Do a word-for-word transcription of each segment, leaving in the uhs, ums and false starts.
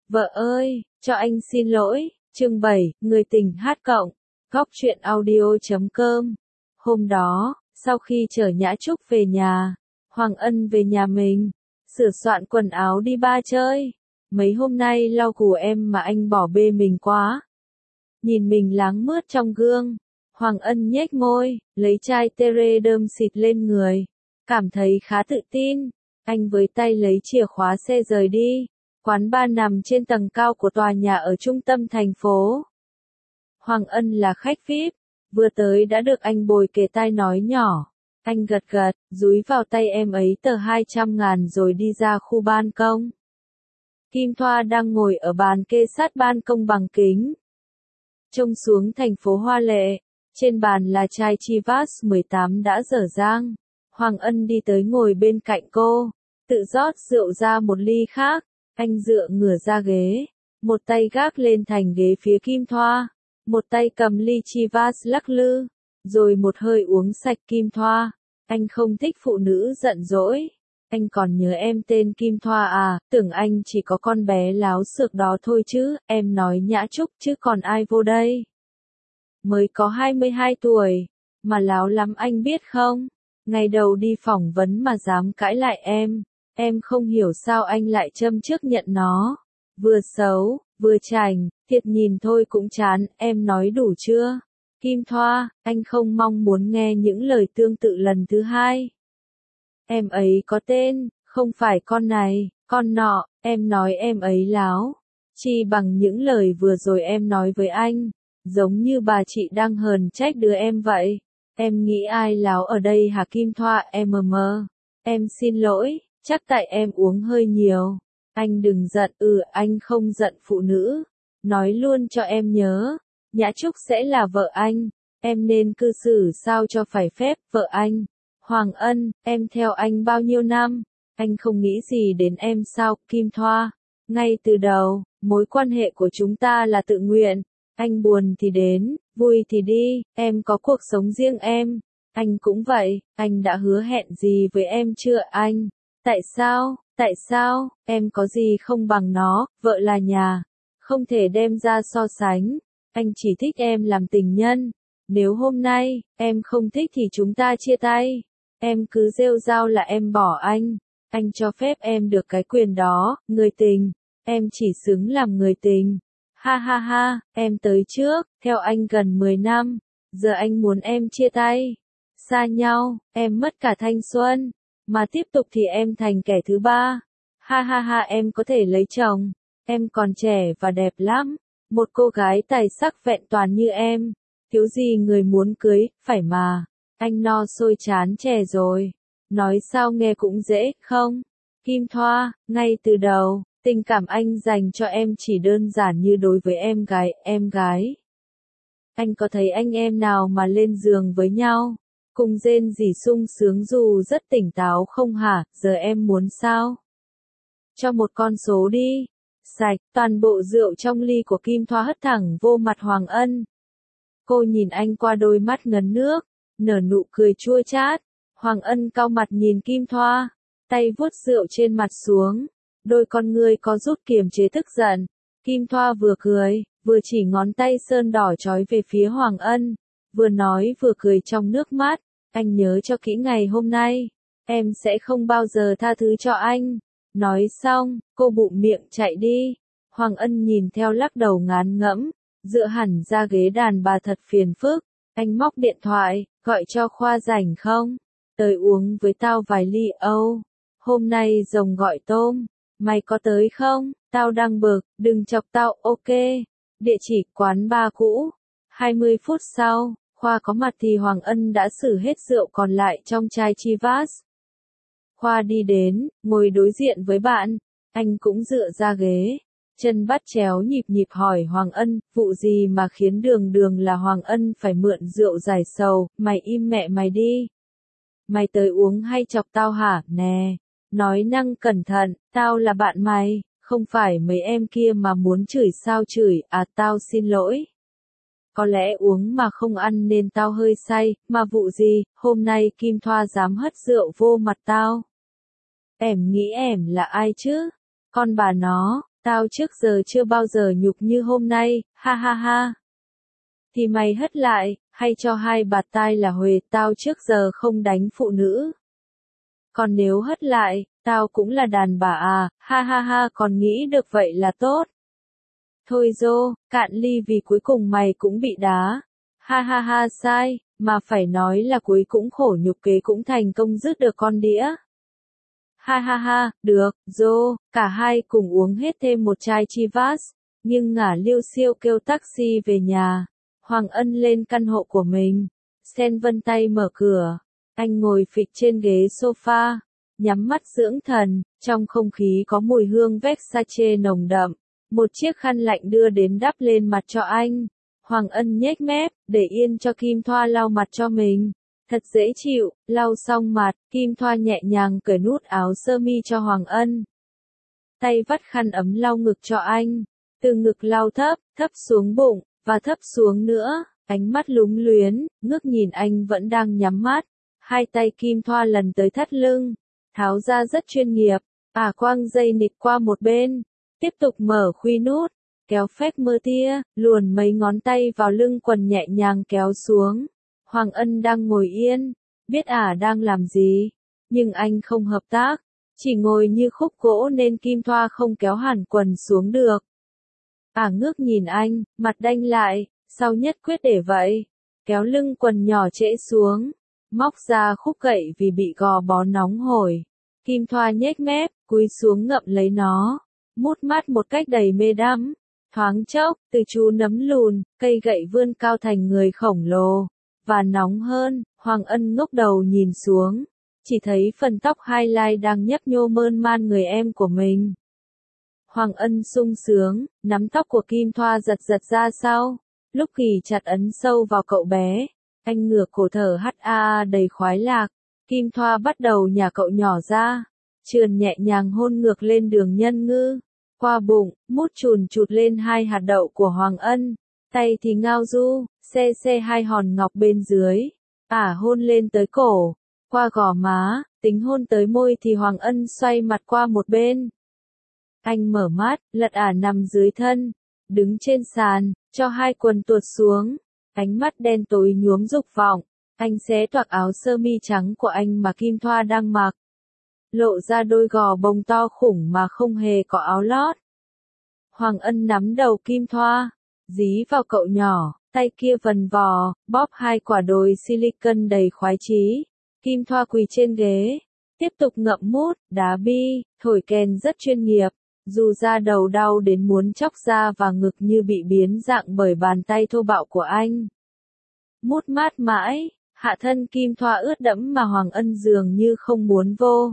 Vợ ơi, cho anh xin lỗi. Chương bảy, người tình hát cộng. Góc truyện audio chấm com. Hôm đó, sau khi chở Nhã Trúc về nhà, Hoàng Ân về nhà mình, sửa soạn quần áo đi ba chơi. Mấy hôm nay lau củ em mà anh bỏ bê mình quá. Nhìn mình láng mướt trong gương, Hoàng Ân nhếch môi, lấy chai tere đơm xịt lên người. Cảm thấy khá tự tin, anh với tay lấy chìa khóa xe rời đi. Quán bar nằm trên tầng cao của tòa nhà ở trung tâm thành phố. Hoàng Ân là khách vi ai pi, vừa tới đã được anh bồi kề tai nói nhỏ. Anh gật gật, dúi vào tay em ấy tờ hai trăm ngàn rồi đi ra khu ban công. Kim Thoa đang ngồi ở bàn kê sát ban công bằng kính. Trông xuống thành phố hoa lệ, trên bàn là chai Chivas mười tám đã dở dang. Hoàng Ân đi tới ngồi bên cạnh cô, tự rót rượu ra một ly khác. Anh dựa ngửa ra ghế, một tay gác lên thành ghế phía Kim Thoa, một tay cầm ly Chivas lắc lư, rồi một hơi uống sạch. Kim Thoa, anh không thích phụ nữ giận dỗi. Anh còn nhớ em tên Kim Thoa à, tưởng anh chỉ có con bé láo xược đó thôi chứ, em nói Nhã Trúc chứ còn ai vô đây. Mới có hai mươi hai tuổi, mà láo lắm anh biết không, ngày đầu đi phỏng vấn mà dám cãi lại em. Em không hiểu sao anh lại châm chước nhận nó. Vừa xấu, vừa chảnh, thiệt nhìn thôi cũng chán, em nói đủ chưa? Kim Thoa, anh không mong muốn nghe những lời tương tự lần thứ hai. Em ấy có tên, không phải con này, con nọ, em nói em ấy láo. Chi bằng những lời vừa rồi em nói với anh, giống như bà chị đang hờn trách đứa em vậy. Em nghĩ ai láo ở đây hả Kim Thoa? Em mờ mờ. Em xin lỗi. Chắc tại em uống hơi nhiều. Anh đừng giận. Ừ, anh không giận phụ nữ. Nói luôn cho em nhớ, Nhã Trúc sẽ là vợ anh. Em nên cư xử sao cho phải phép. Vợ anh, Hoàng Ân, em theo anh bao nhiêu năm, anh không nghĩ gì đến em sao? Kim Thoa, ngay từ đầu, mối quan hệ của chúng ta là tự nguyện. Anh buồn thì đến, vui thì đi, em có cuộc sống riêng em. Anh cũng vậy, anh đã hứa hẹn gì với em chưa anh? Tại sao, tại sao, em có gì không bằng nó, vợ là nhà, không thể đem ra so sánh. Anh chỉ thích em làm tình nhân. Nếu hôm nay, em không thích thì chúng ta chia tay. Em cứ rêu rao là em bỏ anh. Anh cho phép em được cái quyền đó, người tình. Em chỉ xứng làm người tình. Ha ha ha, em tới trước, theo anh gần mười năm. Giờ anh muốn em chia tay. Xa nhau, em mất cả thanh xuân. Mà tiếp tục thì em thành kẻ thứ ba. Ha ha ha, em có thể lấy chồng. Em còn trẻ và đẹp lắm. Một cô gái tài sắc vẹn toàn như em. Thiếu gì người muốn cưới, phải mà. Anh no sôi chán trẻ rồi. Nói sao nghe cũng dễ, không? Kim Thoa, ngay từ đầu, tình cảm anh dành cho em chỉ đơn giản như đối với em gái, em gái. Anh có thấy anh em nào mà lên giường với nhau, cùng rên rỉ sung sướng dù rất tỉnh táo không hả? Giờ em muốn sao? Cho một con số đi. Sạch, toàn bộ rượu trong ly của Kim Thoa hất thẳng vô mặt Hoàng Ân. Cô nhìn anh qua đôi mắt ngấn nước, nở nụ cười chua chát. Hoàng Ân cau mặt nhìn Kim Thoa, tay vuốt rượu trên mặt xuống, đôi con ngươi có rút kiềm chế tức giận. Kim Thoa vừa cười, vừa chỉ ngón tay sơn đỏ chói về phía Hoàng Ân, vừa nói vừa cười trong nước mắt. Anh nhớ cho kỹ ngày hôm nay, em sẽ không bao giờ tha thứ cho anh. Nói xong, cô bụm miệng chạy đi. Hoàng Ân nhìn theo lắc đầu ngán ngẫm, dựa hẳn ra ghế đàn bà thật phiền phức. Anh móc điện thoại, gọi cho Khoa rảnh không? Tới uống với tao vài ly Âu. Hôm nay rồng gọi tôm, mày có tới không? Tao đang bực, đừng chọc tao, ok. Địa chỉ quán bar cũ. hai mươi phút sau, Khoa có mặt thì Hoàng Ân đã xử hết rượu còn lại trong chai Chivas. Khoa đi đến, ngồi đối diện với bạn, anh cũng dựa ra ghế, chân bắt chéo nhịp nhịp hỏi Hoàng Ân, vụ gì mà khiến đường đường là Hoàng Ân phải mượn rượu giải sầu, mày im mẹ mày đi. Mày tới uống hay chọc tao hả? Nè, nói năng cẩn thận, tao là bạn mày, không phải mấy em kia mà muốn chửi sao chửi, à tao xin lỗi. Có lẽ uống mà không ăn nên tao hơi say, mà vụ gì, hôm nay Kim Thoa dám hất rượu vô mặt tao. Em nghĩ em là ai chứ? Con bà nó, Tao trước giờ chưa bao giờ nhục như hôm nay, ha ha ha. Thì mày hất lại, hay cho hai bạt tai là huề, tao trước giờ không đánh phụ nữ. Còn nếu hất lại, tao cũng là đàn bà à, ha ha ha, còn nghĩ được vậy là tốt. Thôi dô, cạn ly vì cuối cùng mày cũng bị đá. Ha ha ha, sai, mà phải nói là cuối cũng khổ nhục kế cũng thành công rước được con đĩa. Ha ha ha, được, dô, cả hai cùng uống hết thêm một chai Chivas, nhưng ngả liêu siêu kêu taxi về nhà. Hoàng Ân lên căn hộ của mình. Sen vân tay mở cửa. Anh ngồi phịch trên ghế sofa, nhắm mắt dưỡng thần, trong không khí có mùi hương Versace nồng đậm. Một chiếc khăn lạnh đưa đến đắp lên mặt cho anh. Hoàng Ân nhếch mép, để yên cho Kim Thoa lau mặt cho mình. Thật dễ chịu, lau xong mặt, Kim Thoa nhẹ nhàng cởi nút áo sơ mi cho Hoàng Ân. Tay vắt khăn ấm lau ngực cho anh. Từ ngực lau thấp, thấp xuống bụng, và thấp xuống nữa. Ánh mắt lúng luyến, ngước nhìn anh vẫn đang nhắm mắt. Hai tay Kim Thoa lần tới thắt lưng. Tháo ra rất chuyên nghiệp. À quang dây nịt qua một bên. Tiếp tục mở khuy nút. Kéo phách mơ tia, luồn mấy ngón tay vào lưng quần nhẹ nhàng kéo xuống. Hoàng Ân đang ngồi yên, biết ả đang làm gì, nhưng anh không hợp tác, chỉ ngồi như khúc gỗ nên Kim Thoa không kéo hẳn quần xuống được. Ả ngước nhìn anh, mặt đanh lại, sao nhất quyết để vậy, kéo lưng quần nhỏ trễ xuống, móc ra khúc gậy vì bị gò bó nóng hổi. Kim Thoa nhếch mép, cúi xuống ngậm lấy nó, mút mát một cách đầy mê đắm. Thoáng chốc, từ chú nấm lùn, cây gậy vươn cao thành người khổng lồ. Và nóng hơn, Hoàng Ân ngốc đầu nhìn xuống. Chỉ thấy phần tóc highlight đang nhấp nhô mơn man người em của mình. Hoàng Ân sung sướng, nắm tóc của Kim Thoa giật giật ra sau. Lúc Kỳ chặt ấn sâu vào cậu bé. Anh ngửa cổ thở hắt a đầy khoái lạc. Kim Thoa bắt đầu nhả cậu nhỏ ra. Trườn nhẹ nhàng hôn ngược lên đường nhân ngư. Qua bụng, mút chùn chụt lên hai hạt đậu của Hoàng Ân. Tay thì ngao du, xe xe hai hòn ngọc bên dưới. Ả hôn lên tới cổ, qua gò má, tính hôn tới môi thì Hoàng Ân xoay mặt qua một bên. Anh mở mắt, lật Ả nằm dưới thân, đứng trên sàn, cho hai quần tuột xuống. Ánh mắt đen tối nhuốm dục vọng. Anh xé toạc áo sơ mi trắng của anh mà Kim Thoa đang mặc. Lộ ra đôi gò bông to khủng mà không hề có áo lót. Hoàng Ân nắm đầu Kim Thoa, dí vào cậu nhỏ, tay kia vần vò, bóp hai quả đồi silicon đầy khoái chí. Kim Thoa quỳ trên ghế, tiếp tục ngậm mút, đá bi, thổi kèn rất chuyên nghiệp, dù da đầu đau đến muốn chóc da và ngực như bị biến dạng bởi bàn tay thô bạo của anh. Mút mát mãi, hạ thân Kim Thoa ướt đẫm mà Hoàng Ân dường như không muốn vô.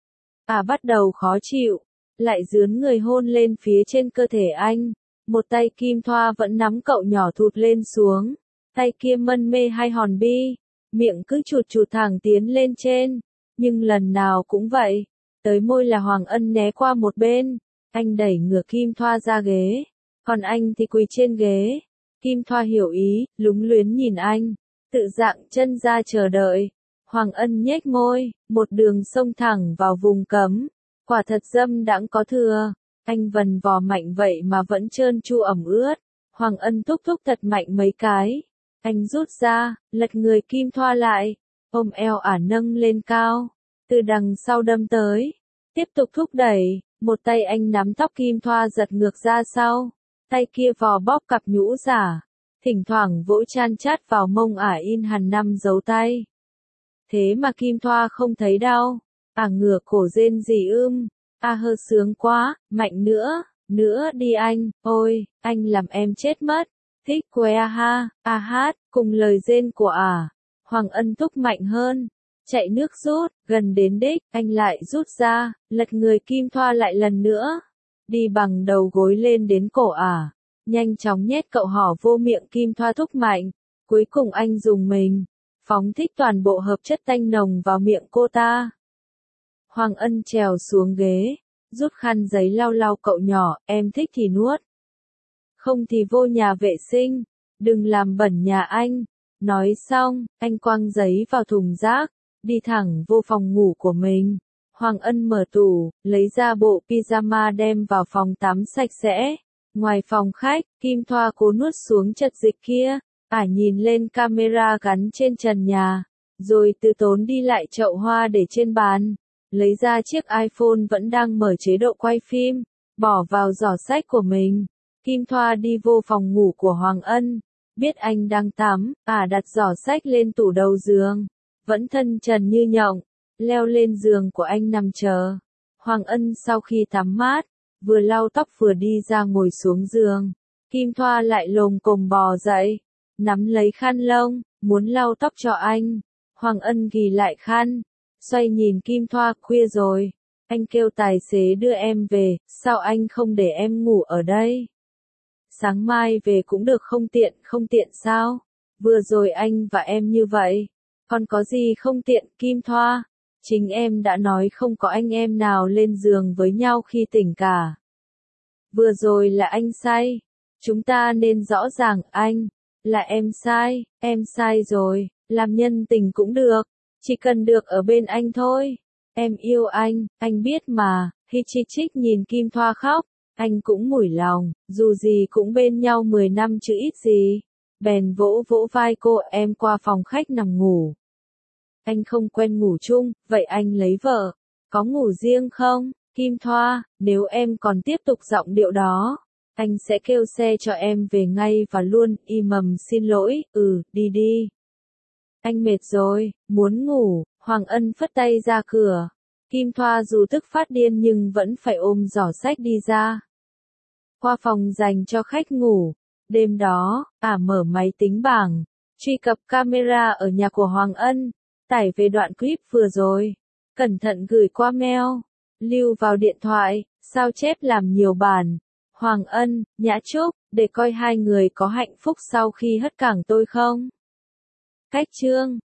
À bắt đầu khó chịu, lại dướn người hôn lên phía trên cơ thể anh. Một tay Kim Thoa vẫn nắm cậu nhỏ thụt lên xuống, tay kia mân mê hai hòn bi, miệng cứ chụt chụt thẳng tiến lên trên, nhưng lần nào cũng vậy, tới môi là Hoàng Ân né qua một bên, anh đẩy ngược Kim Thoa ra ghế, còn anh thì quỳ trên ghế. Kim Thoa hiểu ý, lúng luyến nhìn anh, tự dạng chân ra chờ đợi. Hoàng Ân nhếch môi, một đường xông thẳng vào vùng cấm, quả thật dâm đãng có thừa. Anh vần vò mạnh vậy mà vẫn trơn tru ẩm ướt. Hoàng Ân thúc thúc thật mạnh mấy cái. Anh rút ra, lật người Kim Thoa lại, ôm eo Ả nâng lên cao, từ đằng sau đâm tới. Tiếp tục thúc đẩy, một tay anh nắm tóc Kim Thoa giật ngược ra sau, tay kia vò bóp cặp nhũ giả, thỉnh thoảng vỗ chan chát vào mông Ả in hằn năm dấu tay. Thế mà Kim Thoa không thấy đau, Ả ngửa cổ rên rỉ ưm. À hơ sướng quá, mạnh nữa, nữa đi anh, ôi, anh làm em chết mất, thích quê a ha, a hát, cùng lời rên của Ả. Hoàng Ân thúc mạnh hơn, chạy nước rút, gần đến đích, anh lại rút ra, lật người Kim Thoa lại lần nữa, đi bằng đầu gối lên đến cổ Ả, nhanh chóng nhét cậu hỏ vô miệng Kim Thoa thúc mạnh, cuối cùng anh dùng mình, phóng thích toàn bộ hợp chất tanh nồng vào miệng cô ta. Hoàng Ân trèo xuống ghế, rút khăn giấy lau lau cậu nhỏ, em thích thì nuốt. Không thì vô nhà vệ sinh, đừng làm bẩn nhà anh. Nói xong, anh quăng giấy vào thùng rác, đi thẳng vô phòng ngủ của mình. Hoàng Ân mở tủ, lấy ra bộ pyjama đem vào phòng tắm sạch sẽ. Ngoài phòng khách, Kim Thoa cố nuốt xuống chật dịch kia, ả nhìn lên camera gắn trên trần nhà, rồi từ tốn đi lại chậu hoa để trên bàn, lấy ra chiếc iPhone vẫn đang mở chế độ quay phim, bỏ vào giỏ sách của mình. Kim Thoa đi vô phòng ngủ của Hoàng Ân, biết anh đang tắm, ả đặt giỏ sách lên tủ đầu giường, vẫn thân trần như nhộng, leo lên giường của anh nằm chờ. Hoàng Ân sau khi tắm mát, vừa lau tóc vừa đi ra ngồi xuống giường. Kim Thoa lại lồm cồm bò dậy, nắm lấy khăn lông, muốn lau tóc cho anh. Hoàng Ân ghì lại khăn, xoay nhìn Kim Thoa, khuya rồi, anh kêu tài xế đưa em về, sao anh không để em ngủ ở đây? Sáng mai về cũng được, không tiện, không tiện sao? Vừa rồi anh và em như vậy, còn có gì không tiện, Kim Thoa? Chính em đã nói không có anh em nào lên giường với nhau khi tỉnh cả. Vừa rồi là anh say, chúng ta nên rõ ràng, anh, là em sai, em sai rồi, làm nhân tình cũng được, chỉ cần được ở bên anh thôi. Em yêu anh, anh biết mà. Hi Chi Chích nhìn Kim Thoa khóc, anh cũng mủi lòng, dù gì cũng bên nhau mười năm chứ ít gì. Bèn vỗ vỗ vai cô, em qua phòng khách nằm ngủ. Anh không quen ngủ chung, vậy anh lấy vợ, có ngủ riêng không? Kim Thoa, nếu em còn tiếp tục giọng điệu đó, anh sẽ kêu xe cho em về ngay và luôn. Im mầm xin lỗi, ừ, đi đi. Anh mệt rồi, muốn ngủ. Hoàng Ân phất tay ra cửa. Kim Thoa dù tức phát điên nhưng vẫn phải ôm giỏ sách đi ra. Qua phòng dành cho khách ngủ. Đêm đó, ả mở máy tính bảng, truy cập camera ở nhà của Hoàng Ân, tải về đoạn clip vừa rồi, cẩn thận gửi qua mail, lưu vào điện thoại, sao chép làm nhiều bản. Hoàng Ân, Nhã Trúc, để coi hai người có hạnh phúc sau khi hất cảng tôi không? Cách chương